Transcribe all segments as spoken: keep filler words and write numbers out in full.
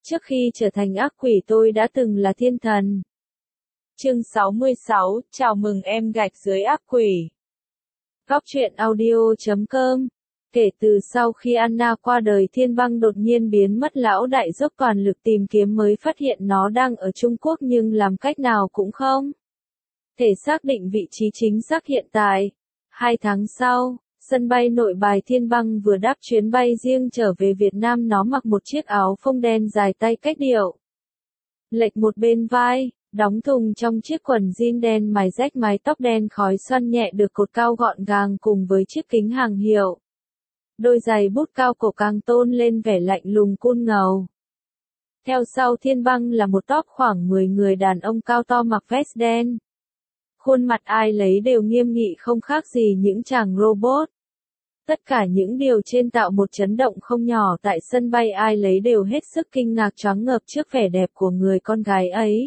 Trước khi trở thành ác quỷ tôi đã từng là thiên thần. Chương sáu mươi sáu, chào mừng em gạch dưới ác quỷ. Góc truyện audio chấm com. Kể từ sau khi Anna qua đời, Thiên Băng đột nhiên biến mất, lão đại dốc toàn lực tìm kiếm mới phát hiện nó đang ở Trung Quốc, nhưng làm cách nào cũng không thể xác định vị trí chính xác hiện tại. Hai tháng sau, sân bay Nội Bài, Thiên Băng vừa đáp chuyến bay riêng trở về Việt Nam. Nó mặc một chiếc áo phông đen dài tay cách điệu lệch một bên vai, đóng thùng trong chiếc quần jean đen mài rách, mái tóc đen khói xoăn nhẹ được cột cao gọn gàng cùng với chiếc kính hàng hiệu. Đôi giày bút cao cổ càng tôn lên vẻ lạnh lùng cool ngầu. Theo sau Thiên Băng là một tốp khoảng mười người đàn ông cao to mặc vest đen. Khuôn mặt ai lấy đều nghiêm nghị, không khác gì những chàng robot. Tất cả những điều trên tạo một chấn động không nhỏ tại sân bay, ai lấy đều hết sức kinh ngạc choáng ngợp trước vẻ đẹp của người con gái ấy.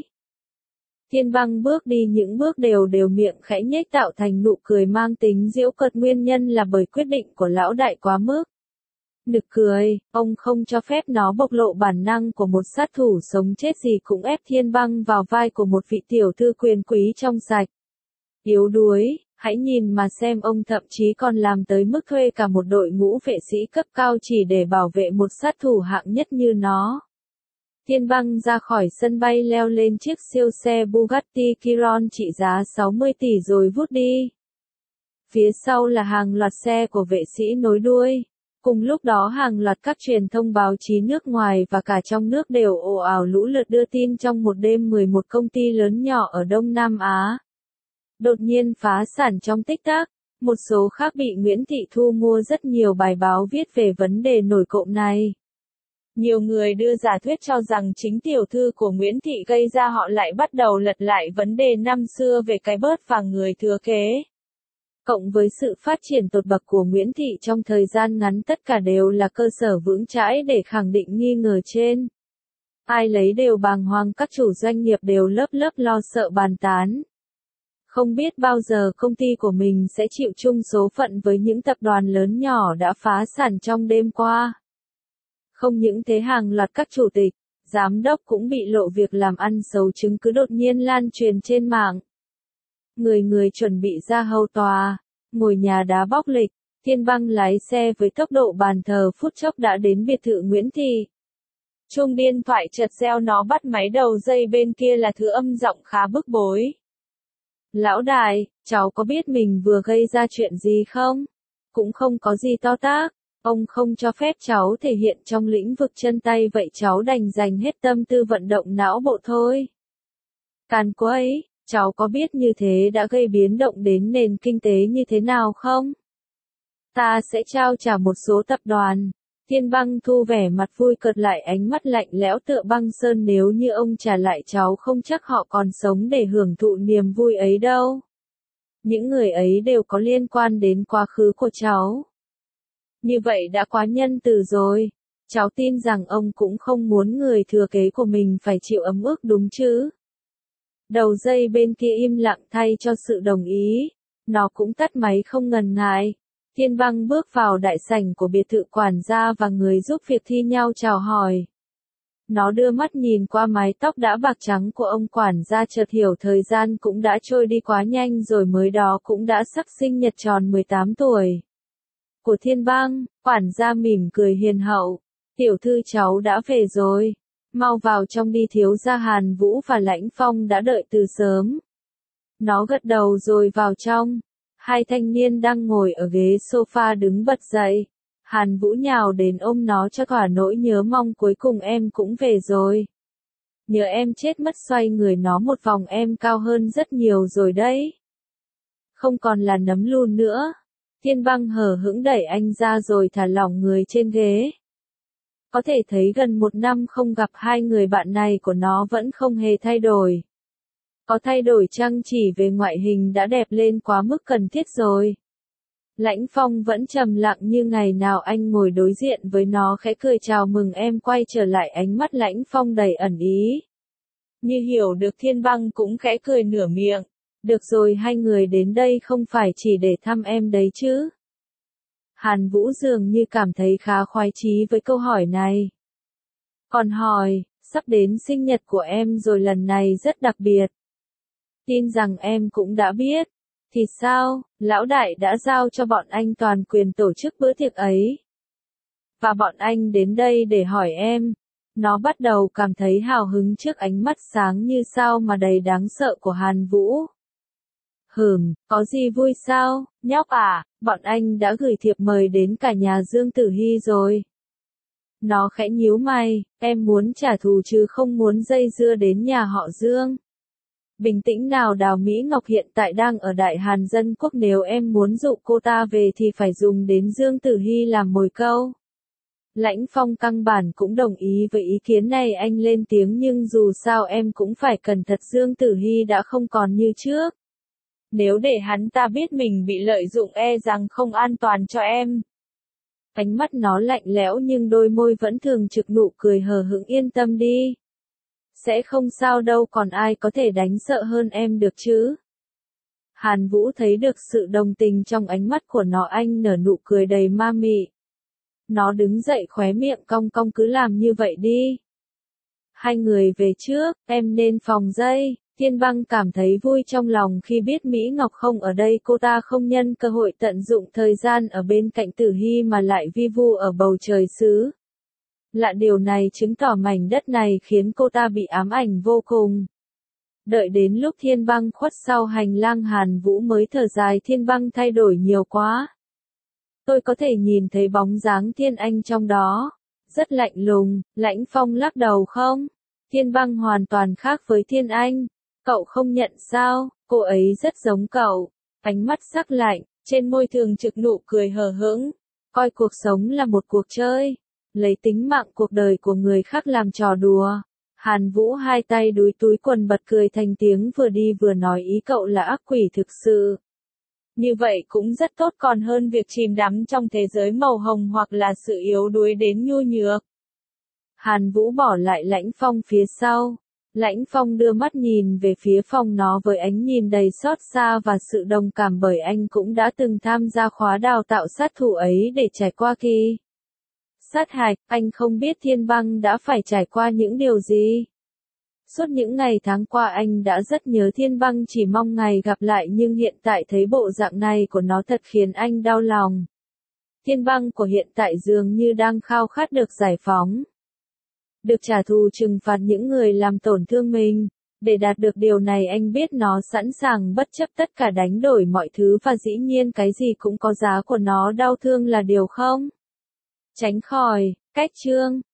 Thiên Băng bước đi những bước đều đều, miệng khẽ nhếch tạo thành nụ cười mang tính giễu cợt, nguyên nhân là bởi quyết định của lão đại quá mức nực cười. Ông không cho phép nó bộc lộ bản năng của một sát thủ sống chết gì cũng ép Thiên Băng vào vai của một vị tiểu thư quyền quý trong sạch, yếu đuối. Hãy nhìn mà xem, ông thậm chí còn làm tới mức thuê cả một đội ngũ vệ sĩ cấp cao chỉ để bảo vệ một sát thủ hạng nhất như nó. Thiên Băng ra khỏi sân bay, leo lên chiếc siêu xe Bugatti Chiron trị giá sáu mươi tỷ rồi vút đi. Phía sau là hàng loạt xe của vệ sĩ nối đuôi. Cùng lúc đó hàng loạt các truyền thông báo chí nước ngoài và cả trong nước đều ồ ào lũ lượt đưa tin trong một đêm mười một công ty lớn nhỏ ở Đông Nam Á đột nhiên phá sản trong tích tắc. Một số khác bị Nguyễn Thị thu mua rất nhiều bài báo viết về vấn đề nổi cộm này. Nhiều người đưa giả thuyết cho rằng chính tiểu thư của Nguyễn Thị gây ra, họ lại bắt đầu lật lại vấn đề năm xưa về cái bớt và người thừa kế. Cộng với sự phát triển tột bậc của Nguyễn Thị trong thời gian ngắn, tất cả đều là cơ sở vững chãi để khẳng định nghi ngờ trên. Ai lấy đều bàng hoàng, các chủ doanh nghiệp đều lớp lớp lo sợ bàn tán. Không biết bao giờ công ty của mình sẽ chịu chung số phận với những tập đoàn lớn nhỏ đã phá sản trong đêm qua. Không những thế, hàng loạt các chủ tịch, giám đốc cũng bị lộ việc làm ăn xấu, chứng cứ đột nhiên lan truyền trên mạng. Người người chuẩn bị ra hầu tòa, ngồi nhà đá bóc lịch. Thiên Băng lái xe với tốc độ bàn thờ, phút chốc đã đến biệt thự Nguyễn Thị. Chuông điện thoại chợt reo, nó bắt máy, đầu dây bên kia là thứ âm giọng khá bức bối. Lão đại, cháu có biết mình vừa gây ra chuyện gì không? Cũng không có gì to tát. Ông không cho phép cháu thể hiện trong lĩnh vực chân tay, vậy cháu đành dành hết tâm tư vận động não bộ thôi. Càn quấy, cháu có biết như thế đã gây biến động đến nền kinh tế như thế nào không? Ta sẽ trao trả một số tập đoàn. Thiên Băng thu vẻ mặt vui cợt lại, ánh mắt lạnh lẽo tựa băng sơn, nếu như ông trả lại cháu không chắc họ còn sống để hưởng thụ niềm vui ấy đâu. Những người ấy đều có liên quan đến quá khứ của cháu. Như vậy đã quá nhân từ rồi. Cháu tin rằng ông cũng không muốn người thừa kế của mình phải chịu ấm ức đúng chứ? Đầu dây bên kia im lặng thay cho sự đồng ý. Nó cũng tắt máy không ngần ngại. Thiên Băng bước vào đại sảnh của biệt thự, quản gia và người giúp việc thi nhau chào hỏi. Nó đưa mắt nhìn qua mái tóc đã bạc trắng của ông quản gia, chợt hiểu thời gian cũng đã trôi đi quá nhanh rồi, mới đó cũng đã sắp sinh nhật tròn mười tám tuổi. Của Thiên Băng, quản gia mỉm cười hiền hậu. Tiểu thư cháu đã về rồi. Mau vào trong đi, thiếu gia Hàn Vũ và Lãnh Phong đã đợi từ sớm. Nó gật đầu rồi vào trong. Hai thanh niên đang ngồi ở ghế sofa đứng bật dậy. Hàn Vũ nhào đến ôm nó cho thỏa nỗi nhớ mong, cuối cùng em cũng về rồi. Nhớ em chết mất, xoay người nó một vòng, em cao hơn rất nhiều rồi đấy. Không còn là nấm lùn nữa. Thiên Băng hờ hững đẩy anh ra rồi thả lỏng người trên ghế. Có thể thấy gần một năm không gặp, hai người bạn này của nó vẫn không hề thay đổi. Có thay đổi chăng chỉ về ngoại hình đã đẹp lên quá mức cần thiết rồi. Lãnh Phong vẫn trầm lặng như ngày nào, anh ngồi đối diện với nó khẽ cười chào mừng em quay trở lại, ánh mắt Lãnh Phong đầy ẩn ý. Như hiểu được, Thiên Băng cũng khẽ cười nửa miệng. Được rồi, hai người đến đây không phải chỉ để thăm em đấy chứ? Hàn Vũ dường như cảm thấy khá khoái chí với câu hỏi này. Còn hỏi, sắp đến sinh nhật của em rồi, lần này rất đặc biệt. Tin rằng em cũng đã biết. Thì sao, lão đại đã giao cho bọn anh toàn quyền tổ chức bữa tiệc ấy. Và bọn anh đến đây để hỏi em. Nó bắt đầu cảm thấy hào hứng trước ánh mắt sáng như sao mà đầy đáng sợ của Hàn Vũ. Hừm, có gì vui sao, nhóc à, bọn anh đã gửi thiệp mời đến cả nhà Dương Tử Hy rồi. Nó khẽ nhíu mày, em muốn trả thù chứ không muốn dây dưa đến nhà họ Dương. Bình tĩnh nào Đào Mỹ Ngọc hiện tại đang ở Đại Hàn Dân Quốc, nếu em muốn dụ cô ta về thì phải dùng đến Dương Tử Hy làm mồi câu. Lãnh Phong căn bản cũng đồng ý với ý kiến này, anh lên tiếng, nhưng dù sao em cũng phải cẩn thận, Dương Tử Hy đã không còn như trước. Nếu để hắn ta biết mình bị lợi dụng e rằng không an toàn cho em. Ánh mắt nó lạnh lẽo nhưng đôi môi vẫn thường trực nụ cười hờ hững, yên tâm đi. Sẽ không sao đâu, còn ai có thể đánh sợ hơn em được chứ. Hàn Vũ thấy được sự đồng tình trong ánh mắt của nó, anh nở nụ cười đầy ma mị. Nó đứng dậy, khóe miệng cong cong, cứ làm như vậy đi. Hai người về trước, em nên phòng dây. Thiên Băng cảm thấy vui trong lòng khi biết Mỹ Ngọc không ở đây, cô ta không nhân cơ hội tận dụng thời gian ở bên cạnh Tử Hy mà lại vi vu ở bầu trời xứ. Lạ điều này chứng tỏ mảnh đất này khiến cô ta bị ám ảnh vô cùng. Đợi đến lúc Thiên Băng khuất sau hành lang, Hàn Vũ mới thở dài, Thiên Băng thay đổi nhiều quá. Tôi có thể nhìn thấy bóng dáng Thiên Anh trong đó. Rất lạnh lùng. Lãnh Phong lắc đầu, không. Thiên Băng hoàn toàn khác với Thiên Anh. Cậu không nhận sao, cô ấy rất giống cậu. Ánh mắt sắc lạnh, trên môi thường trực nụ cười hờ hững. Coi cuộc sống là một cuộc chơi. Lấy tính mạng cuộc đời của người khác làm trò đùa. Hàn Vũ hai tay đúi túi quần bật cười thành tiếng, vừa đi vừa nói, ý cậu là ác quỷ thực sự. Như vậy cũng rất tốt, còn hơn việc chìm đắm trong thế giới màu hồng hoặc là sự yếu đuối đến nhu nhược. Hàn Vũ bỏ lại Lãnh Phong phía sau. Lãnh Phong đưa mắt nhìn về phía phòng nó với ánh nhìn đầy xót xa và sự đồng cảm, bởi anh cũng đã từng tham gia khóa đào tạo sát thủ ấy để trải qua kỳ sát hạch. Anh không biết Thiên Băng đã phải trải qua những điều gì. Suốt những ngày tháng qua anh đã rất nhớ Thiên Băng, chỉ mong ngày gặp lại, nhưng hiện tại thấy bộ dạng này của nó thật khiến anh đau lòng. Thiên Băng của hiện tại dường như đang khao khát được giải phóng. Được trả thù, trừng phạt những người làm tổn thương mình. Để đạt được điều này, anh biết nó sẵn sàng bất chấp tất cả, đánh đổi mọi thứ, và dĩ nhiên cái gì cũng có giá của nó, đau thương là điều không tránh khỏi. Cách chương